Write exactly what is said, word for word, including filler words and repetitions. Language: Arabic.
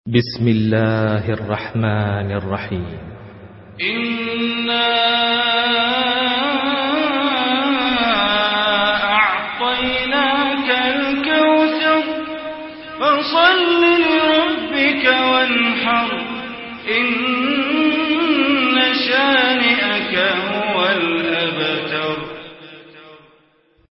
بسم الله الرحمن الرحيم. إنا أعطيناك الكوثر فصل لربك وانحر إن